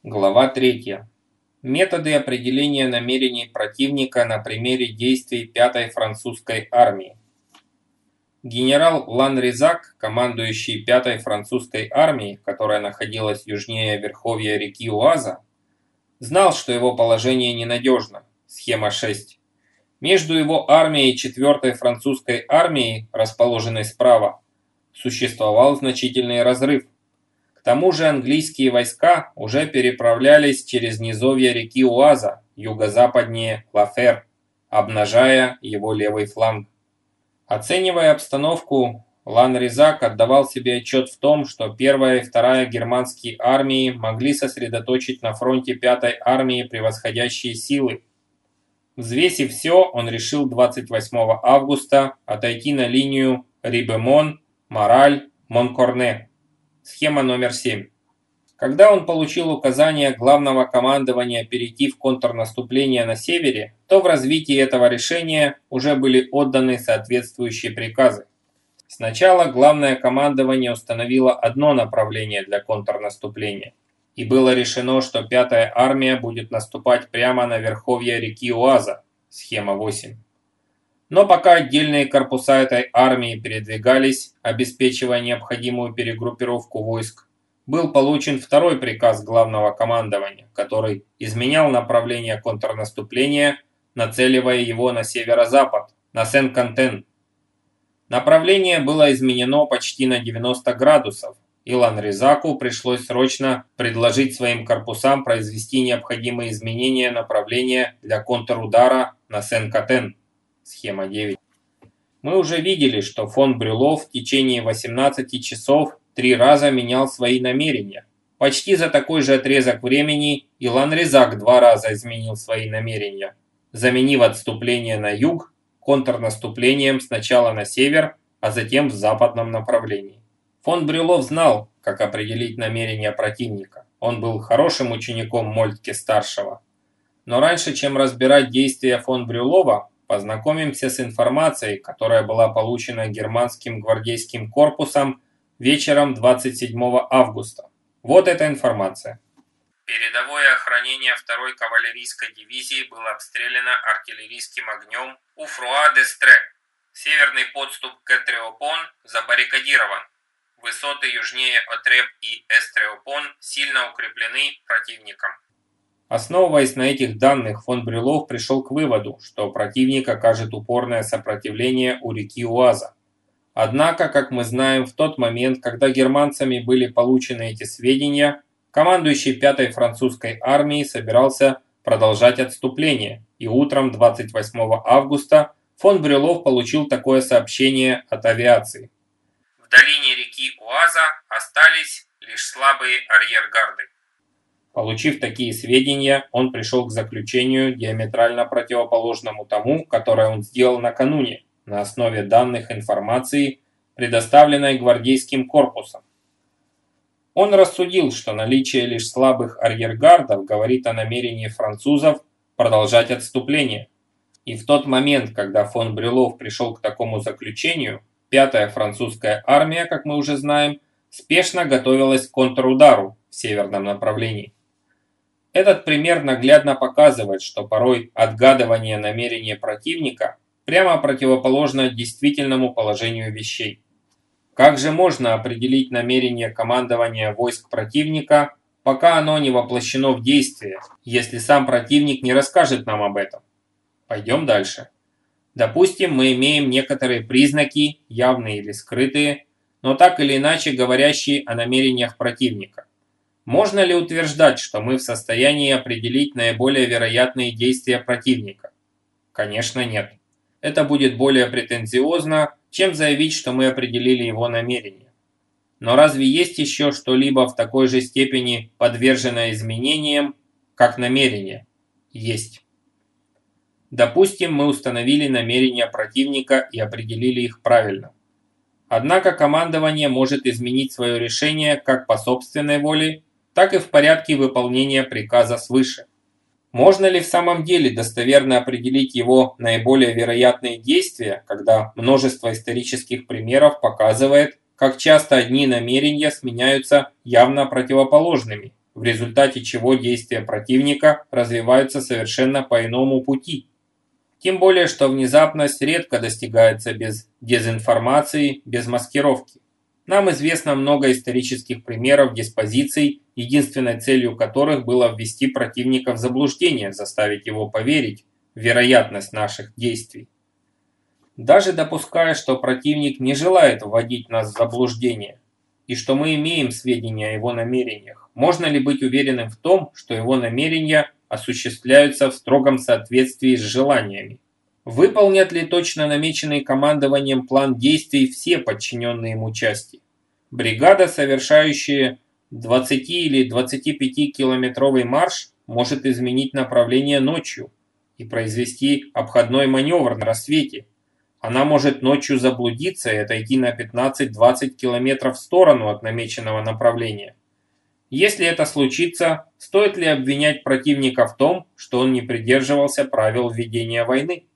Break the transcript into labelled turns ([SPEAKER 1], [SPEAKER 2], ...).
[SPEAKER 1] Глава 3. Методы определения намерений противника на примере действий 5-й французской армии. Генерал Ланризак, командующий 5-й французской армией, которая находилась южнее верховья реки Уаза, знал, что его положение ненадежно. Схема 6. Между его армией и 4-й французской армией, расположенной справа, существовал значительный разрыв. К тому же английские войска уже переправлялись через низовья реки Уаза, юго-западнее Лафер, обнажая его левый фланг. Оценивая обстановку, Ланризак отдавал себе отчет в том, что 1-я и 2-я германские армии могли сосредоточить на фронте 5-й армии превосходящие силы. Взвесив все, он решил 28 августа отойти на линию Рибемон, Мораль, Монкорне. Схема номер 7. Когда он получил указание главного командования перейти в контрнаступление на севере, то в развитии этого решения уже были отданы соответствующие приказы. Сначала главное командование установило одно направление для контрнаступления, и было решено, что 5-я армия будет наступать прямо на верховье реки Уаза, схема 8. Но пока отдельные корпуса этой армии передвигались, обеспечивая необходимую перегруппировку войск, был получен второй приказ главного командования, который изменял направление контрнаступления, нацеливая его на северо-запад, на Сен-Кантен. Направление было изменено почти на 90 градусов, и Ланризаку пришлось срочно предложить своим корпусам произвести необходимые изменения направления для контрудара на Сен-Кантен. Схема 9. Мы уже видели, что фон Брюлов в течение 18 часов 3 раза менял свои намерения. Почти за такой же отрезок времени и Ланризак 2 раза изменил свои намерения, заменив отступление на юг контрнаступлением сначала на север, а затем в западном направлении. Фон Брюлов знал, как определить намерения противника. Он был хорошим учеником Мольтке-старшего. Но раньше, чем разбирать действия фон Брюлова, познакомимся с информацией, которая была получена германским гвардейским корпусом вечером 27 августа. Вот эта информация. Передовое охранение 2-й кавалерийской дивизии было обстреляно артиллерийским огнем у Фруа-де-Стре. Северный подступ к Этреопон забаррикадирован. Высоты южнее Отреп и Эстреопон сильно укреплены противником. Основываясь на этих данных, фон Брюлов пришел к выводу, что противник окажет упорное сопротивление у реки Уаза. Однако, как мы знаем, в тот момент, когда германцами были получены эти сведения, командующий 5-й французской армией собирался продолжать отступление, и утром 28 августа фон Брюлов получил такое сообщение от авиации. В долине реки Уаза остались лишь слабые арьергарды. Получив такие сведения, он пришел к заключению, диаметрально противоположному тому, которое он сделал накануне, на основе данных информации, предоставленной гвардейским корпусом. Он рассудил, что наличие лишь слабых арьергардов говорит о намерении французов продолжать отступление. И в тот момент, когда фон Брюлов пришел к такому заключению, 5-я французская армия, как мы уже знаем, спешно готовилась к контрудару в северном направлении. Этот пример наглядно показывает, что порой отгадывание намерения противника прямо противоположно действительному положению вещей. Как же можно определить намерение командования войск противника, пока оно не воплощено в действие, если сам противник не расскажет нам об этом? Пойдем дальше. Допустим, мы имеем некоторые признаки, явные или скрытые, но так или иначе говорящие о намерениях противника. Можно ли утверждать, что мы в состоянии определить наиболее вероятные действия противника? Конечно, нет. Это будет более претенциозно, чем заявить, что мы определили его намерения. Но разве есть еще что-либо в такой же степени подвержено изменениям, как намерение? Есть. Допустим, мы установили намерения противника и определили их правильно. Однако командование может изменить свое решение как по собственной воле, так и в порядке выполнения приказа свыше. Можно ли в самом деле достоверно определить его наиболее вероятные действия, когда множество исторических примеров показывает, как часто одни намерения сменяются явно противоположными, в результате чего действия противника развиваются совершенно по иному пути. Тем более, что внезапность редко достигается без дезинформации, без маскировки. Нам известно много исторических примеров диспозиций, единственной целью которых было ввести противника в заблуждение, заставить его поверить в вероятность наших действий. Даже допуская, что противник не желает вводить нас в заблуждение, и что мы имеем сведения о его намерениях, можно ли быть уверенным в том, что его намерения осуществляются в строгом соответствии с желаниями? Выполнят ли точно намеченный командованием план действий все подчиненные ему части? Бригада, совершающая 20 или 25-километровый марш, может изменить направление ночью и произвести обходной маневр на рассвете. Она может ночью заблудиться и отойти на 15-20 километров в сторону от намеченного направления. Если это случится, стоит ли обвинять противника в том, что он не придерживался правил ведения войны?